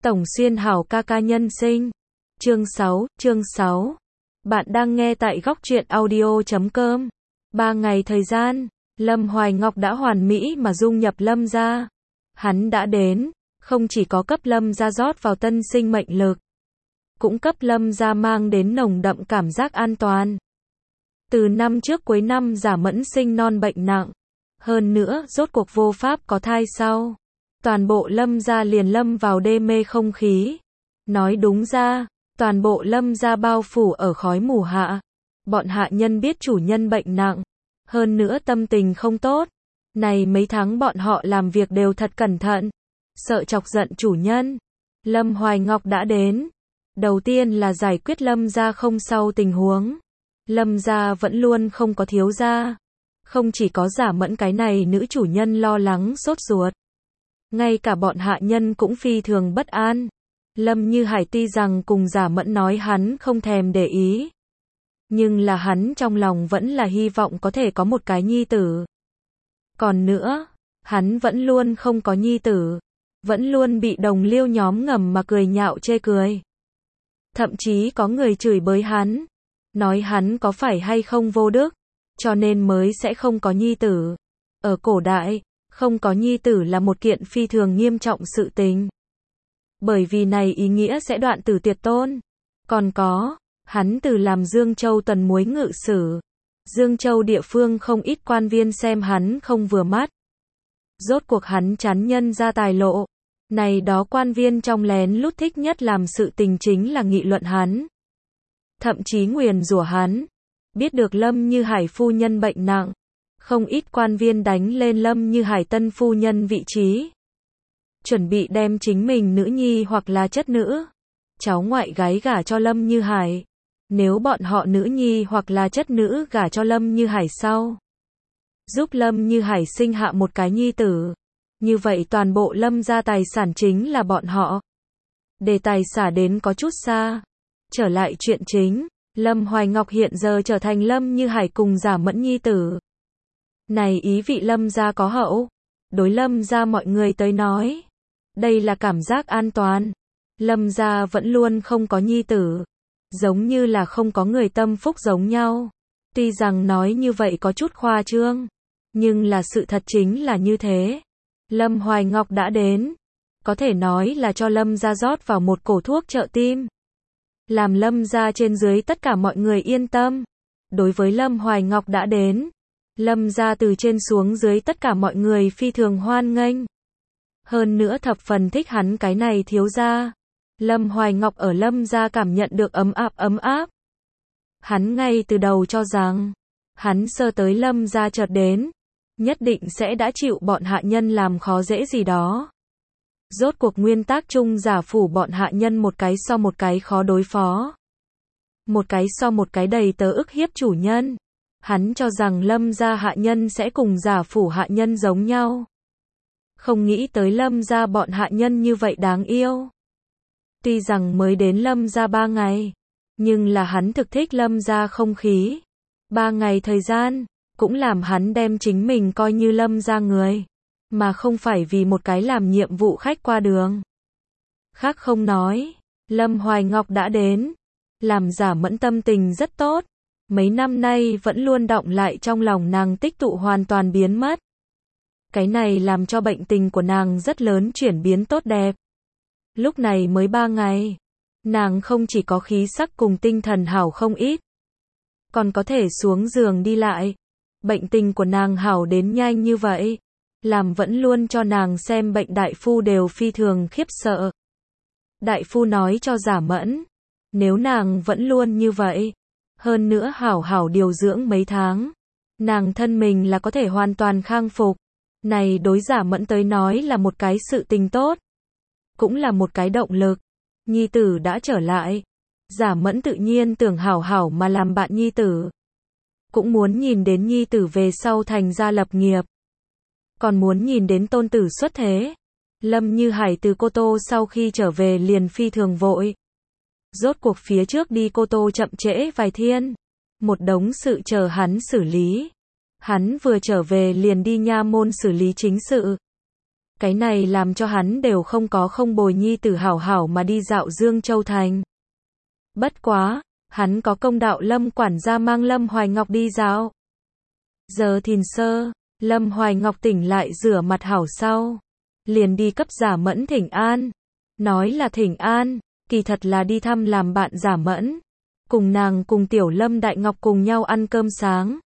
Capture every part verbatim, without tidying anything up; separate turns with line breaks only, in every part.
Tổng Xuyên hảo ca ca nhân sinh. Chương sáu, chương sáu. Bạn đang nghe tại góc truyện audio chấm com. Ba ngày thời gian, Lâm Hoài Ngọc đã hoàn mỹ mà dung nhập Lâm gia. Hắn đã đến, không chỉ có cấp Lâm gia rót vào tân sinh mệnh lực, cũng cấp Lâm gia mang đến nồng đậm cảm giác an toàn. Từ năm trước cuối năm Giả Mẫn sinh non bệnh nặng, hơn nữa rốt cuộc vô pháp có thai sau, toàn bộ Lâm gia liền lâm vào đê mê không khí. Nói đúng ra, toàn bộ Lâm gia bao phủ ở khói mù hạ. Bọn hạ nhân biết chủ nhân bệnh nặng, hơn nữa tâm tình không tốt. Này mấy tháng bọn họ làm việc đều thật cẩn thận, sợ chọc giận chủ nhân. Lâm Hoài Ngọc đã đến. Đầu tiên là giải quyết Lâm gia không sau tình huống. Lâm gia vẫn luôn không có thiếu gia. Không chỉ có Giả Mẫn cái này nữ chủ nhân lo lắng sốt ruột, ngay cả bọn hạ nhân cũng phi thường bất an. Lâm Như Hải tuy rằng cùng Giả Mẫn nói hắn không thèm để ý, nhưng là hắn trong lòng vẫn là hy vọng có thể có một cái nhi tử. Còn nữa, hắn vẫn luôn không có nhi tử, vẫn luôn bị đồng liêu nhóm ngầm mà cười nhạo chê cười. Thậm chí có người chửi bới hắn, nói hắn có phải hay không vô đức, cho nên mới sẽ không có nhi tử. Ở cổ đại, không có nhi tử là một kiện phi thường nghiêm trọng sự tình. Bởi vì này ý nghĩa sẽ đoạn tử tuyệt tôn. Còn có, hắn từ làm Dương Châu tuần muối ngự sử. Dương Châu địa phương không ít quan viên xem hắn không vừa mắt. Rốt cuộc hắn chán nhân ra tài lộ. Này đó quan viên trong lén lút thích nhất làm sự tình chính là nghị luận hắn. Thậm chí nguyền rủa hắn. Biết được Lâm Như Hải phu nhân bệnh nặng, không ít quan viên đánh lên Lâm Như Hải tân phu nhân vị trí, chuẩn bị đem chính mình nữ nhi hoặc là chất nữ, cháu ngoại gái gả cho Lâm Như Hải. Nếu bọn họ nữ nhi hoặc là chất nữ gả cho Lâm Như Hải sau, giúp Lâm Như Hải sinh hạ một cái nhi tử, như vậy toàn bộ Lâm gia tài sản chính là bọn họ. Đề tài xả đến có chút xa, trở lại chuyện chính. Lâm Hoài Ngọc hiện giờ trở thành Lâm Như Hải cùng Giả Mẫn nhi tử. Này ý vị Lâm gia có hậu. Đối Lâm gia mọi người tới nói, đây là cảm giác an toàn. Lâm gia vẫn luôn không có nhi tử, giống như là không có người tâm phúc giống nhau. Tuy rằng nói như vậy có chút khoa trương, nhưng là sự thật chính là như thế. Lâm Hoài Ngọc đã đến, có thể nói là cho Lâm gia rót vào một cổ thuốc trợ tim, làm Lâm gia trên dưới tất cả mọi người yên tâm. Đối với Lâm Hoài Ngọc đã đến, Lâm gia từ trên xuống dưới tất cả mọi người phi thường hoan nghênh. Hơn nữa thập phần thích hắn cái này thiếu gia. Lâm Hoài Ngọc ở Lâm gia cảm nhận được ấm áp ấm áp. Hắn ngay từ đầu cho rằng, hắn sơ tới Lâm gia chợt đến, nhất định sẽ đã chịu bọn hạ nhân làm khó dễ gì đó. Rốt cuộc nguyên tắc chung Giả phủ bọn hạ nhân một cái so một cái khó đối phó. Một cái so một cái đầy tớ ức hiếp chủ nhân. Hắn cho rằng Lâm gia hạ nhân sẽ cùng Giả phủ hạ nhân giống nhau. Không nghĩ tới Lâm gia bọn hạ nhân như vậy đáng yêu. Tuy rằng mới đến Lâm gia ba ngày, nhưng là hắn thực thích Lâm gia không khí. Ba ngày thời gian, cũng làm hắn đem chính mình coi như Lâm gia người, mà không phải vì một cái làm nhiệm vụ khách qua đường. Khác không nói, Lâm Hoài Ngọc đã đến, làm Giả Mẫn tâm tình rất tốt. Mấy năm nay vẫn luôn đọng lại trong lòng nàng tích tụ hoàn toàn biến mất. Cái này làm cho bệnh tình của nàng rất lớn chuyển biến tốt đẹp. Lúc này mới ba ngày, nàng không chỉ có khí sắc cùng tinh thần hảo không ít, còn có thể xuống giường đi lại. Bệnh tình của nàng hảo đến nhanh như vậy, làm vẫn luôn cho nàng xem bệnh đại phu đều phi thường khiếp sợ. Đại phu nói cho Giả Mẫn, nếu nàng vẫn luôn như vậy, hơn nữa hảo hảo điều dưỡng mấy tháng, nàng thân mình là có thể hoàn toàn khang phục. Này đối Giả Mẫn tới nói là một cái sự tình tốt, cũng là một cái động lực. Nhi tử đã trở lại, Giả Mẫn tự nhiên tưởng hảo hảo mà làm bạn nhi tử, cũng muốn nhìn đến nhi tử về sau thành gia lập nghiệp, còn muốn nhìn đến tôn tử xuất thế. Lâm Như Hải từ Cô Tô sau khi trở về liền phi thường vội. Rốt cuộc phía trước đi Cô Tô chậm trễ vài thiên, một đống sự chờ hắn xử lý. Hắn vừa trở về liền đi nha môn xử lý chính sự. Cái này làm cho hắn đều không có không bồi nhi tử hảo hảo mà đi dạo Dương Châu Thành. Bất quá, hắn có công đạo Lâm quản gia mang Lâm Hoài Ngọc đi dạo. Giờ thìn sơ, Lâm Hoài Ngọc tỉnh lại rửa mặt hảo sau, liền đi cấp Giả Mẫn thỉnh an. Nói là thỉnh an, kỳ thật là đi thăm làm bạn Giả Mẫn. Cùng nàng cùng tiểu Lâm Đại Ngọc cùng nhau ăn cơm sáng.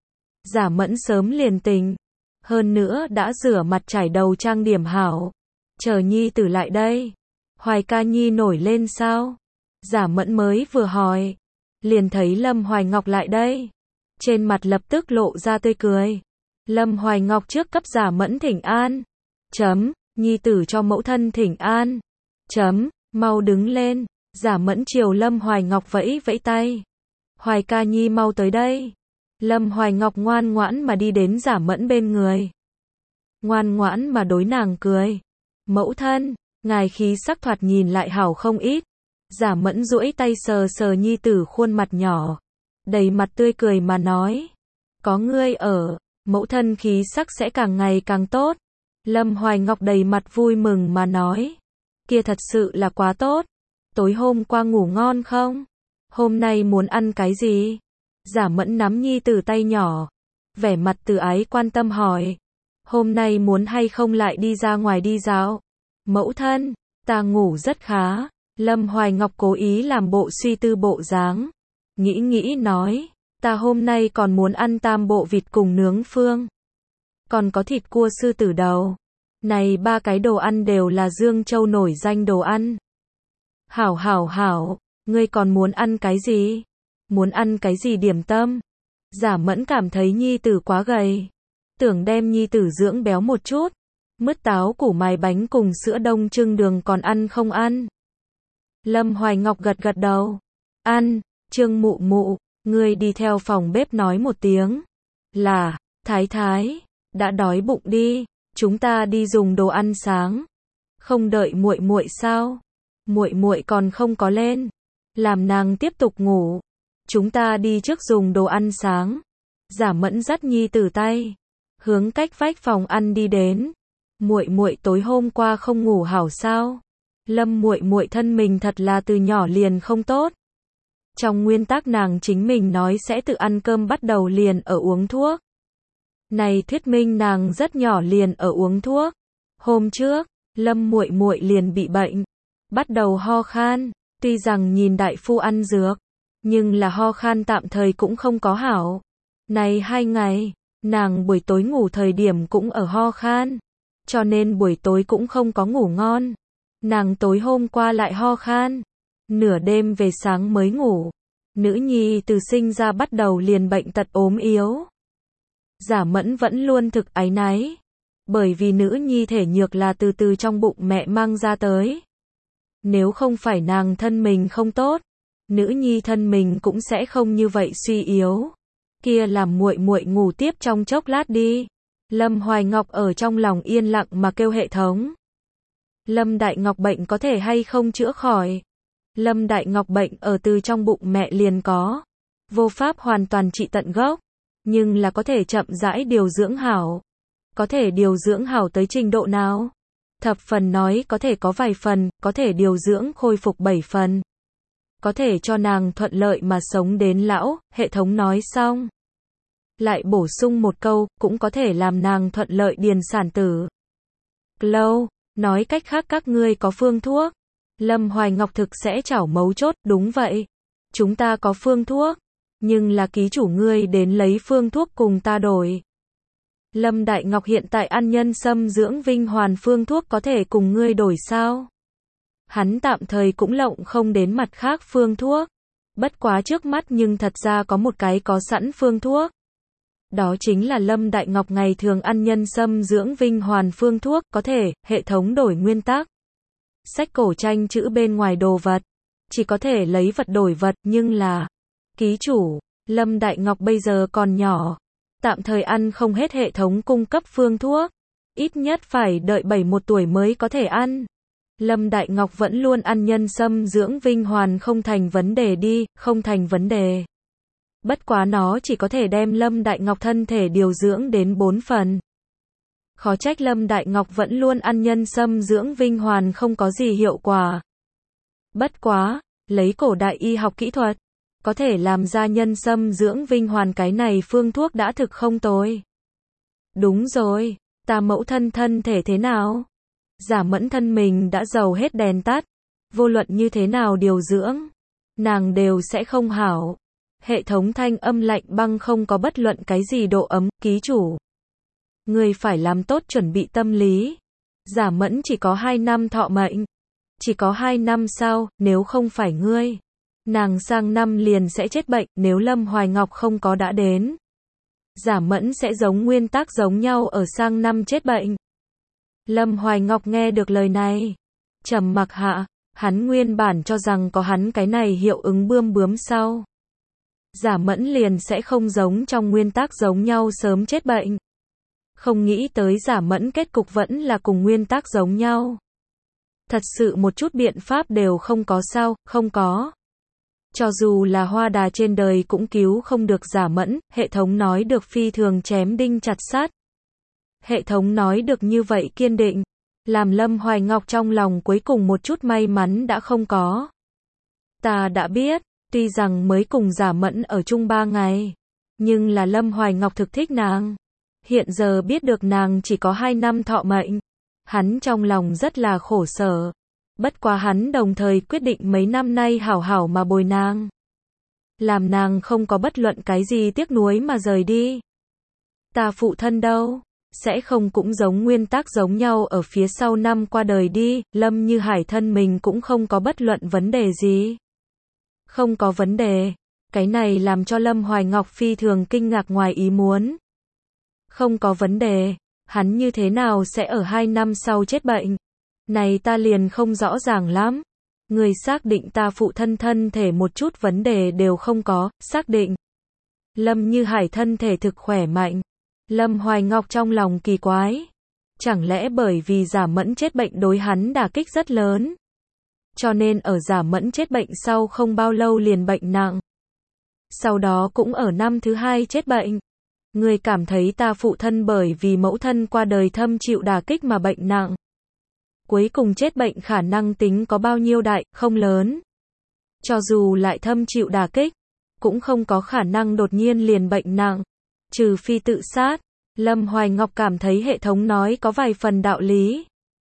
Giả Mẫn sớm liền tỉnh, hơn nữa đã rửa mặt trải đầu trang điểm hảo. Chờ nhi tử lại đây. Hoài ca nhi nổi lên sao? Giả Mẫn mới vừa hỏi, liền thấy Lâm Hoài Ngọc lại đây. Trên mặt lập tức lộ ra tươi cười. Lâm Hoài Ngọc trước cấp Giả Mẫn thỉnh an. Chấm, nhi tử cho mẫu thân thỉnh an. Chấm, mau đứng lên. Giả Mẫn chiều Lâm Hoài Ngọc vẫy vẫy tay. Hoài ca nhi mau tới đây. Lâm Hoài Ngọc ngoan ngoãn mà đi đến Giả Mẫn bên người. Ngoan ngoãn mà đối nàng cười. Mẫu thân, ngài khí sắc thoạt nhìn lại hảo không ít. Giả Mẫn duỗi tay sờ sờ nhi tử khuôn mặt nhỏ, đầy mặt tươi cười mà nói. Có ngươi ở, mẫu thân khí sắc sẽ càng ngày càng tốt. Lâm Hoài Ngọc đầy mặt vui mừng mà nói. Kia thật sự là quá tốt. Tối hôm qua ngủ ngon không? Hôm nay muốn ăn cái gì? Giả Mẫn nắm nhi tử tay nhỏ, vẻ mặt từ ái quan tâm hỏi. Hôm nay muốn hay không lại đi ra ngoài đi dạo? Mẫu thân, ta ngủ rất khá. Lâm Hoài Ngọc cố ý làm bộ suy tư bộ dáng. Nghĩ nghĩ nói, ta hôm nay còn muốn ăn tam bộ vịt cùng nướng phương. Còn có thịt cua sư tử đầu. Này ba cái đồ ăn đều là Dương Châu nổi danh đồ ăn. Hảo hảo hảo, ngươi còn muốn ăn cái gì? Muốn ăn cái gì điểm tâm? Giả Mẫn cảm thấy nhi tử quá gầy. Tưởng đem nhi tử dưỡng béo một chút. Mứt táo củ mài bánh cùng sữa đông trưng đường còn ăn không ăn? Lâm Hoài Ngọc gật gật đầu. Ăn, Trương mụ mụ, ngươi đi theo phòng bếp nói một tiếng. Là, thái thái, đã đói bụng đi, chúng ta đi dùng đồ ăn sáng. Không đợi muội muội sao? Muội muội còn không có lên. Làm nàng tiếp tục ngủ. Chúng ta đi trước dùng đồ ăn sáng. Giả Mẫn dắt nhi tử tay, hướng cách vách phòng ăn đi đến. Muội muội tối hôm qua không ngủ hảo sao? Lâm muội muội thân mình thật là từ nhỏ liền không tốt. Trong nguyên tắc nàng chính mình nói sẽ tự ăn cơm bắt đầu liền ở uống thuốc. Này thuyết minh nàng rất nhỏ liền ở uống thuốc. Hôm trước, Lâm muội muội liền bị bệnh, bắt đầu ho khan, tuy rằng nhìn đại phu ăn dược, nhưng là ho khan tạm thời cũng không có hảo. Này hai ngày, nàng buổi tối ngủ thời điểm cũng ở ho khan, cho nên buổi tối cũng không có ngủ ngon. Nàng tối hôm qua lại ho khan, nửa đêm về sáng mới ngủ. Nữ nhi từ sinh ra bắt đầu liền bệnh tật ốm yếu. Giả Mẫn vẫn luôn thực áy náy, bởi vì nữ nhi thể nhược là từ từ trong bụng mẹ mang ra tới. Nếu không phải nàng thân mình không tốt, nữ nhi thân mình cũng sẽ không như vậy suy yếu. Kia làm muội muội ngủ tiếp trong chốc lát đi. Lâm Hoài Ngọc ở trong lòng yên lặng mà kêu hệ thống. Lâm Đại Ngọc bệnh có thể hay không chữa khỏi? Lâm Đại Ngọc bệnh ở từ trong bụng mẹ liền có. Vô pháp hoàn toàn trị tận gốc, nhưng là có thể chậm rãi điều dưỡng hảo. Có thể điều dưỡng hảo tới trình độ nào? Thập phần nói có thể có vài phần, có thể điều dưỡng khôi phục bảy phần. Có thể cho nàng thuận lợi mà sống đến lão, hệ thống nói xong. Lại bổ sung một câu, cũng có thể làm nàng thuận lợi điền sản tử. Lâu, nói cách khác các ngươi có phương thuốc. Lâm Hoài Ngọc thực sẽ chảo mấu chốt, đúng vậy. Chúng ta có phương thuốc, nhưng là ký chủ ngươi đến lấy phương thuốc cùng ta đổi. Lâm Đại Ngọc hiện tại ăn nhân sâm dưỡng vinh hoàn phương thuốc có thể cùng ngươi đổi sao? Hắn tạm thời cũng lộng không đến mặt khác phương thuốc. Bất quá trước mắt nhưng thật ra có một cái có sẵn phương thuốc. Đó chính là Lâm Đại Ngọc ngày thường ăn nhân sâm dưỡng vinh hoàn phương thuốc, có thể, hệ thống đổi nguyên tắc. Sách cổ tranh chữ bên ngoài đồ vật, chỉ có thể lấy vật đổi vật, nhưng là, ký chủ, Lâm Đại Ngọc bây giờ còn nhỏ, tạm thời ăn không hết hệ thống cung cấp phương thuốc, ít nhất phải đợi bảy mươi mốt tuổi mới có thể ăn. Lâm Đại Ngọc vẫn luôn ăn nhân sâm dưỡng vinh hoàn không thành vấn đề đi, không thành vấn đề. Bất quá nó chỉ có thể đem Lâm Đại Ngọc thân thể điều dưỡng đến bốn phần. Khó trách Lâm Đại Ngọc vẫn luôn ăn nhân sâm dưỡng Vinh Hoàn không có gì hiệu quả. Bất quá, lấy cổ đại y học kỹ thuật, có thể làm ra nhân sâm dưỡng Vinh Hoàn cái này phương thuốc đã thực không tồi. Đúng rồi, ta mẫu thân thân thể thế nào? Giả Mẫn thân mình đã dầu hết đèn tắt, vô luận như thế nào điều dưỡng, nàng đều sẽ không hảo. Hệ thống thanh âm lạnh băng không có bất luận cái gì độ ấm, ký chủ. Ngươi phải làm tốt chuẩn bị tâm lý. Giả Mẫn chỉ có hai năm thọ mệnh. Chỉ có hai năm sau, nếu không phải ngươi, nàng sang năm liền sẽ chết bệnh, nếu Lâm Hoài Ngọc không có đã đến. Giả Mẫn sẽ giống nguyên tắc giống nhau ở sang năm chết bệnh. Lâm Hoài Ngọc nghe được lời này, trầm mặc hạ, hắn nguyên bản cho rằng có hắn cái này hiệu ứng bươm bướm sau. Giả Mẫn liền sẽ không giống trong nguyên tắc giống nhau sớm chết bệnh. Không nghĩ tới Giả Mẫn kết cục vẫn là cùng nguyên tắc giống nhau. Thật sự một chút biện pháp đều không có sao, không có. Cho dù là hoa đà trên đời cũng cứu không được Giả Mẫn, hệ thống nói được phi thường chém đinh chặt sắt. Hệ thống nói được như vậy kiên định, làm Lâm Hoài Ngọc trong lòng cuối cùng một chút may mắn đã không có. Ta đã biết, tuy rằng mới cùng Giả Mẫn ở chung ba ngày, nhưng là Lâm Hoài Ngọc thực thích nàng. Hiện giờ biết được nàng chỉ có hai năm thọ mệnh, hắn trong lòng rất là khổ sở. Bất quá hắn đồng thời quyết định mấy năm nay hảo hảo mà bồi nàng. Làm nàng không có bất luận cái gì tiếc nuối mà rời đi. Ta phụ thân đâu? Sẽ không cũng giống nguyên tắc giống nhau ở phía sau năm qua đời đi, Lâm Như Hải thân mình cũng không có bất luận vấn đề gì. Không có vấn đề. Cái này làm cho Lâm Hoài Ngọc phi thường kinh ngạc ngoài ý muốn. Không có vấn đề. Hắn như thế nào sẽ ở hai năm sau chết bệnh? Này ta liền không rõ ràng lắm. Người xác định ta phụ thân thân thể một chút vấn đề đều không có, xác định. Lâm Như Hải thân thể thực khỏe mạnh. Lâm Hoài Ngọc trong lòng kỳ quái. Chẳng lẽ bởi vì Giả Mẫn chết bệnh đối hắn đả kích rất lớn? Cho nên ở Giả Mẫn chết bệnh sau không bao lâu liền bệnh nặng. Sau đó cũng ở năm thứ hai chết bệnh. Người cảm thấy ta phụ thân bởi vì mẫu thân qua đời thâm chịu đả kích mà bệnh nặng. Cuối cùng chết bệnh khả năng tính có bao nhiêu đại, không lớn. Cho dù lại thâm chịu đả kích, cũng không có khả năng đột nhiên liền bệnh nặng. Trừ phi tự sát. Lâm Hoài Ngọc cảm thấy hệ thống nói có vài phần đạo lý.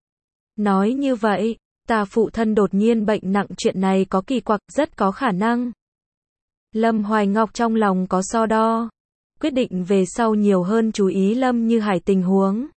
Nói như vậy, ta phụ thân đột nhiên bệnh nặng chuyện này có kỳ quặc, rất có khả năng. Lâm Hoài Ngọc trong lòng có so đo. Quyết định về sau nhiều hơn chú ý Lâm Như Hải tình huống.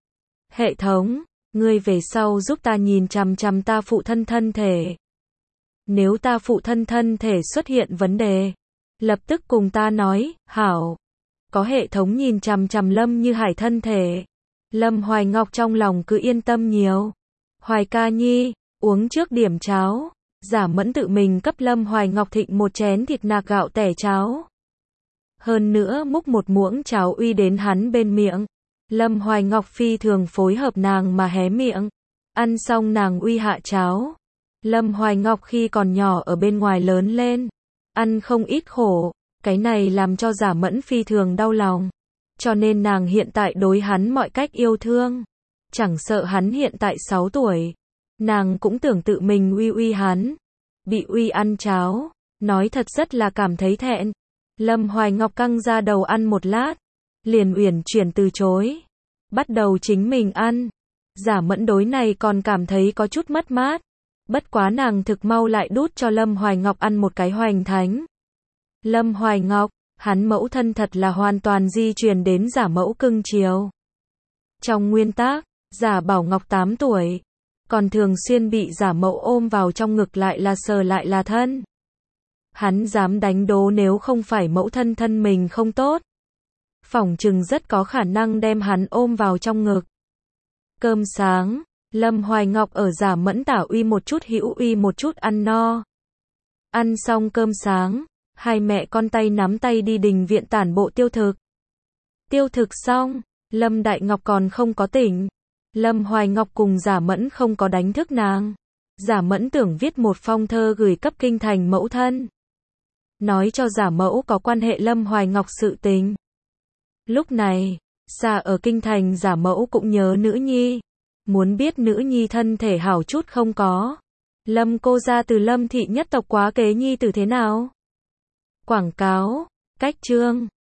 Hệ thống, ngươi về sau giúp ta nhìn chằm chằm ta phụ thân thân thể. Nếu ta phụ thân thân thể xuất hiện vấn đề, lập tức cùng ta nói, hảo. Có hệ thống nhìn chằm chằm Lâm Như Hải thân thể. Lâm Hoài Ngọc trong lòng cứ yên tâm nhiều. Hoài ca nhi, uống trước điểm cháo. Giả Mẫn tự mình cấp Lâm Hoài Ngọc thịnh một chén thịt nạc gạo tẻ cháo. Hơn nữa múc một muỗng cháo uy đến hắn bên miệng. Lâm Hoài Ngọc phi thường phối hợp nàng mà hé miệng. Ăn xong nàng uy hạ cháo. Lâm Hoài Ngọc khi còn nhỏ ở bên ngoài lớn lên. Ăn không ít khổ. Cái này làm cho Giả Mẫn phi thường đau lòng. Cho nên nàng hiện tại đối hắn mọi cách yêu thương. Chẳng sợ hắn hiện tại sáu tuổi. Nàng cũng tưởng tự mình uy uy hắn. Bị uy ăn cháo. Nói thật rất là cảm thấy thẹn. Lâm Hoài Ngọc căng ra đầu ăn một lát. Liền uyển chuyển từ chối. Bắt đầu chính mình ăn. Giả Mẫn đối này còn cảm thấy có chút mất mát. Bất quá nàng thực mau lại đút cho Lâm Hoài Ngọc ăn một cái hoành thánh. Lâm Hoài Ngọc, hắn mẫu thân thật là hoàn toàn di truyền đến giả mẫu cưng chiều. Trong nguyên tắc, giả Bảo Ngọc tám tuổi, còn thường xuyên bị giả mẫu ôm vào trong ngực lại là sờ lại là thân. Hắn dám đánh đố nếu không phải mẫu thân thân mình không tốt. Phỏng chừng rất có khả năng đem hắn ôm vào trong ngực. Cơm sáng, Lâm Hoài Ngọc ở giả Mẫn tả uy một chút hữu uy một chút ăn no. Ăn xong cơm sáng. Hai mẹ con tay nắm tay đi đình viện tản bộ tiêu thực. Tiêu thực xong, Lâm Đại Ngọc còn không có tỉnh. Lâm Hoài Ngọc cùng Giả Mẫn không có đánh thức nàng. Giả Mẫn tưởng viết một phong thơ gửi cấp kinh thành mẫu thân. Nói cho Giả Mẫu có quan hệ Lâm Hoài Ngọc sự tình. Lúc này, Xa ở kinh thành giả mẫu cũng nhớ nữ nhi. Muốn biết nữ nhi thân thể hảo chút không có. Lâm cô ra từ Lâm thị nhất tộc quá kế nhi từ thế nào? Quảng cáo, cách chương.